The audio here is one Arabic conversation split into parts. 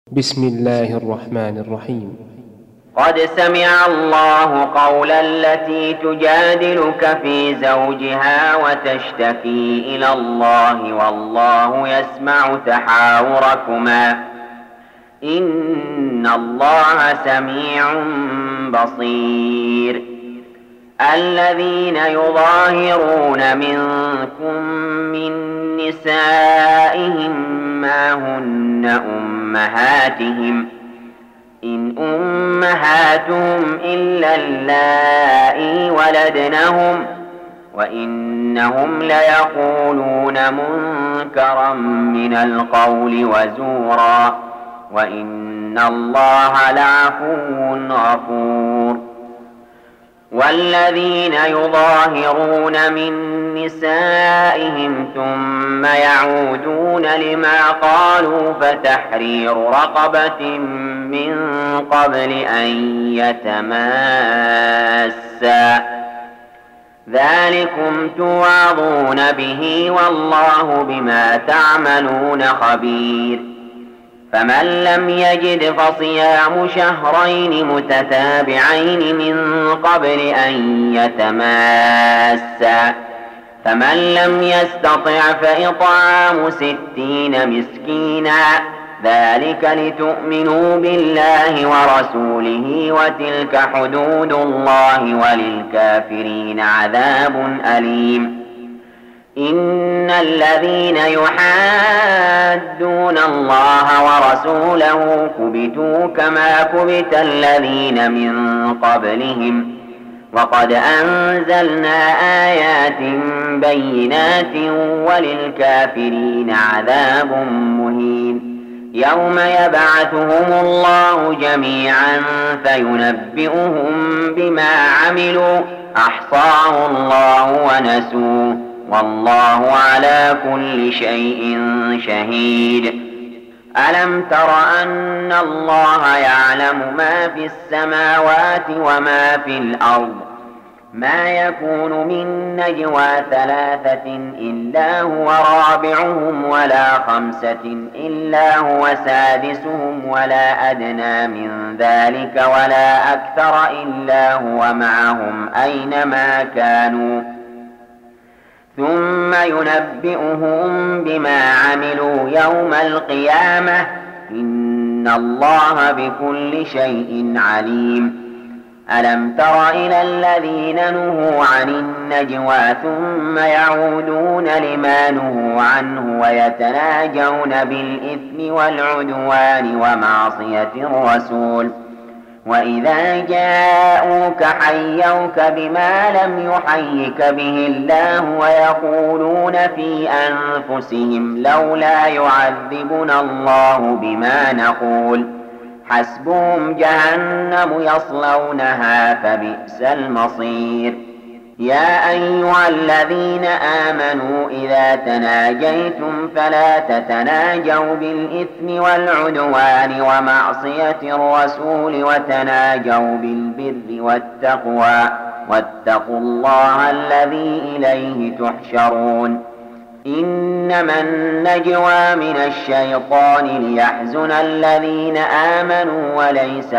بسم الله الرحمن الرحيم. قد سمع الله قول التي تجادلك في زوجها وتشتكي إلى الله والله يسمع تحاوركما إن الله سميع بصير. الذين يظاهرون منكم من نسائهم ما هن أمهاتهم إن أمهاتهم إلا اللائي ولدنهم وإنهم ليقولون منكرا من القول وزورا وإن الله لعفو غفور. والذين يظاهرون من نسائهم ثم يعودون لما قالوا فتحرير رقبة من قبل أن يتماسا ذلكم توعظون به والله بما تعملون خبير. فمن لم يجد فصيام شهرين متتابعين من قبل أن يتماسا فمن لم يستطع فإطعام 60 مسكينا ذلك لتؤمنوا بالله ورسوله وتلك حدود الله وللكافرين عذاب أليم. إن الذين يحادون الله ورسوله كبتوا كما كبت الذين من قبلهم وقد أنزلنا آيات بينات وللكافرين عذاب مهين. يوم يبعثهم الله جميعا فينبئهم بما عملوا أحصاه الله ونسوه والله على كل شيء شهيد. ألم تر أن الله يعلم ما في السماوات وما في الأرض ما يكون من نجوى 3 إلا هو رابعهم ولا 5 إلا هو سادسهم ولا أدنى من ذلك ولا أكثر إلا هو معهم أينما كانوا ثم ينبئهم بما عملوا يوم القيامة إن الله بكل شيء عليم. ألم تر إلى الذين نهوا عن النجوى ثم يعودون لما نهوا عنه ويتناجون بالإثم والعدوان ومعصية الرسول وإذا جاءوك حيوك بما لم يحيك به الله ويقولون في أنفسهم لولا يعذبنا الله بما نقول حسبهم جهنم يصلونها فبئس المصير. يا أيها الذين آمنوا إذا تناجيتم فلا تتناجوا بالإثم والعدوان ومعصية الرسول وتناجوا بالبر والتقوى واتقوا الله الذي إليه تحشرون. إنما النجوى من الشيطان ليحزن الذين آمنوا وليس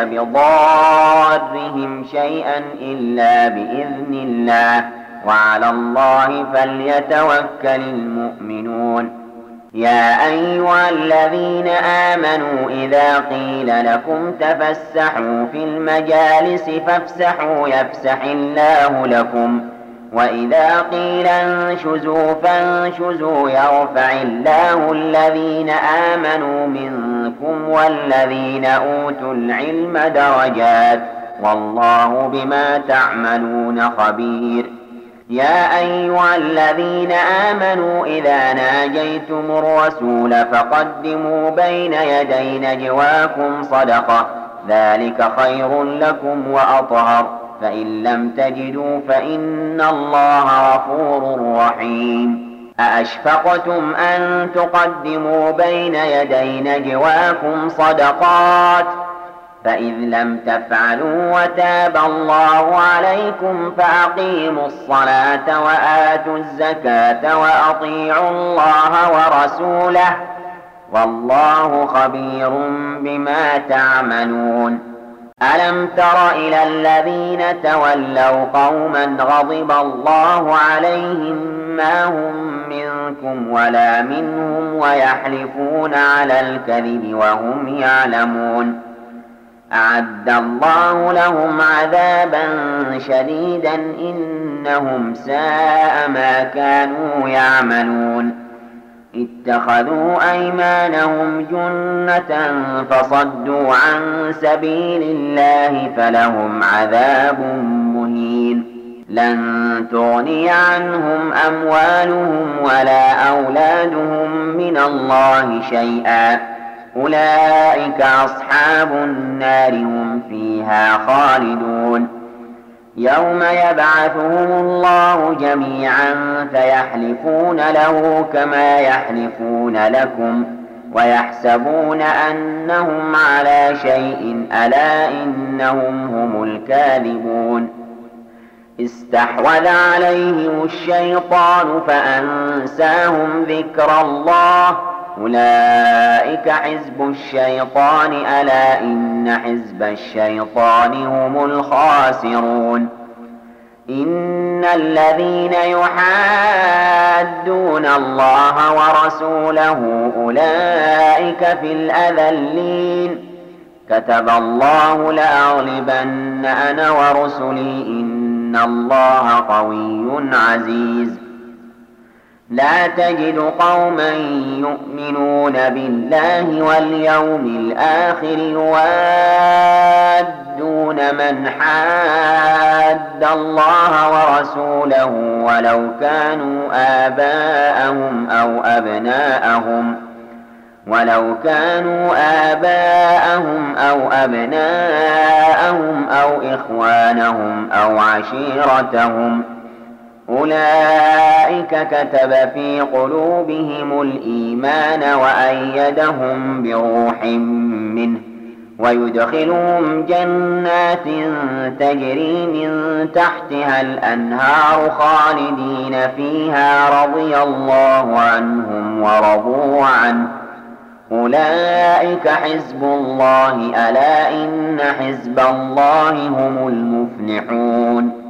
بضارهم شيئا إلا بإذن الله وعلى الله فليتوكل المؤمنون. يا أيها الذين آمنوا إذا قيل لكم تفسحوا في المجالس فافسحوا يفسح الله لكم وإذا قيل انشزوا فانشزوا يرفع الله الذين آمنوا منكم والذين أوتوا العلم درجات والله بما تعملون خبير. يا أيها الذين آمنوا إذا ناجيتم الرسول فقدموا بين يدي نجواكم صدقة ذلك خير لكم وأطهر فإن لم تجدوا فإن الله غفور رحيم. أأشفقتم أن تقدموا بين يدي نجواكم صدقات فإذ لم تفعلوا وتاب الله عليكم فأقيموا الصلاة وآتوا الزكاة وأطيعوا الله ورسوله والله خبير بما تعملون. ألم تر إلى الذين تولوا قوما غضب الله عليهم ما هم منكم ولا منهم ويحلفون على الكذب وهم يعلمون أعد الله لهم عذابا شديدا إنهم ساء ما كانوا يعملون. اتخذوا أيمانهم جنة فصدوا عن سبيل الله فلهم عذاب مهين. لن تغني عنهم أموالهم ولا أولادهم من الله شيئا أولئك أصحاب النار هم فيها خالدون. يوم يبعثهم الله جميعا فيحلفون له كما يحلفون لكم ويحسبون أنهم على شيء ألا إنهم هم الكاذبون. استحوذ عليهم الشيطان فأنساهم ذكر الله أولئك حزب الشيطان ألا إن حزب الشيطان هم الخاسرون. إن الذين يحادون الله ورسوله أولئك في الأذلين. كتب الله لأغلبن أنا ورسلي إن الله قوي عزيز. لا تجد قوما يؤمنون بالله واليوم الآخر يوادون من حاد الله ورسوله ولو كانوا آباءهم أو أبناءهم أو إخوانهم أو عشيرتهم أولئك كتب في قلوبهم الإيمان وأيدهم بروح منه ويدخلهم جنات تجري من تحتها الأنهار خالدين فيها رضي الله عنهم ورضوا عنه أولئك حزب الله ألا إن حزب الله هم المفلحون.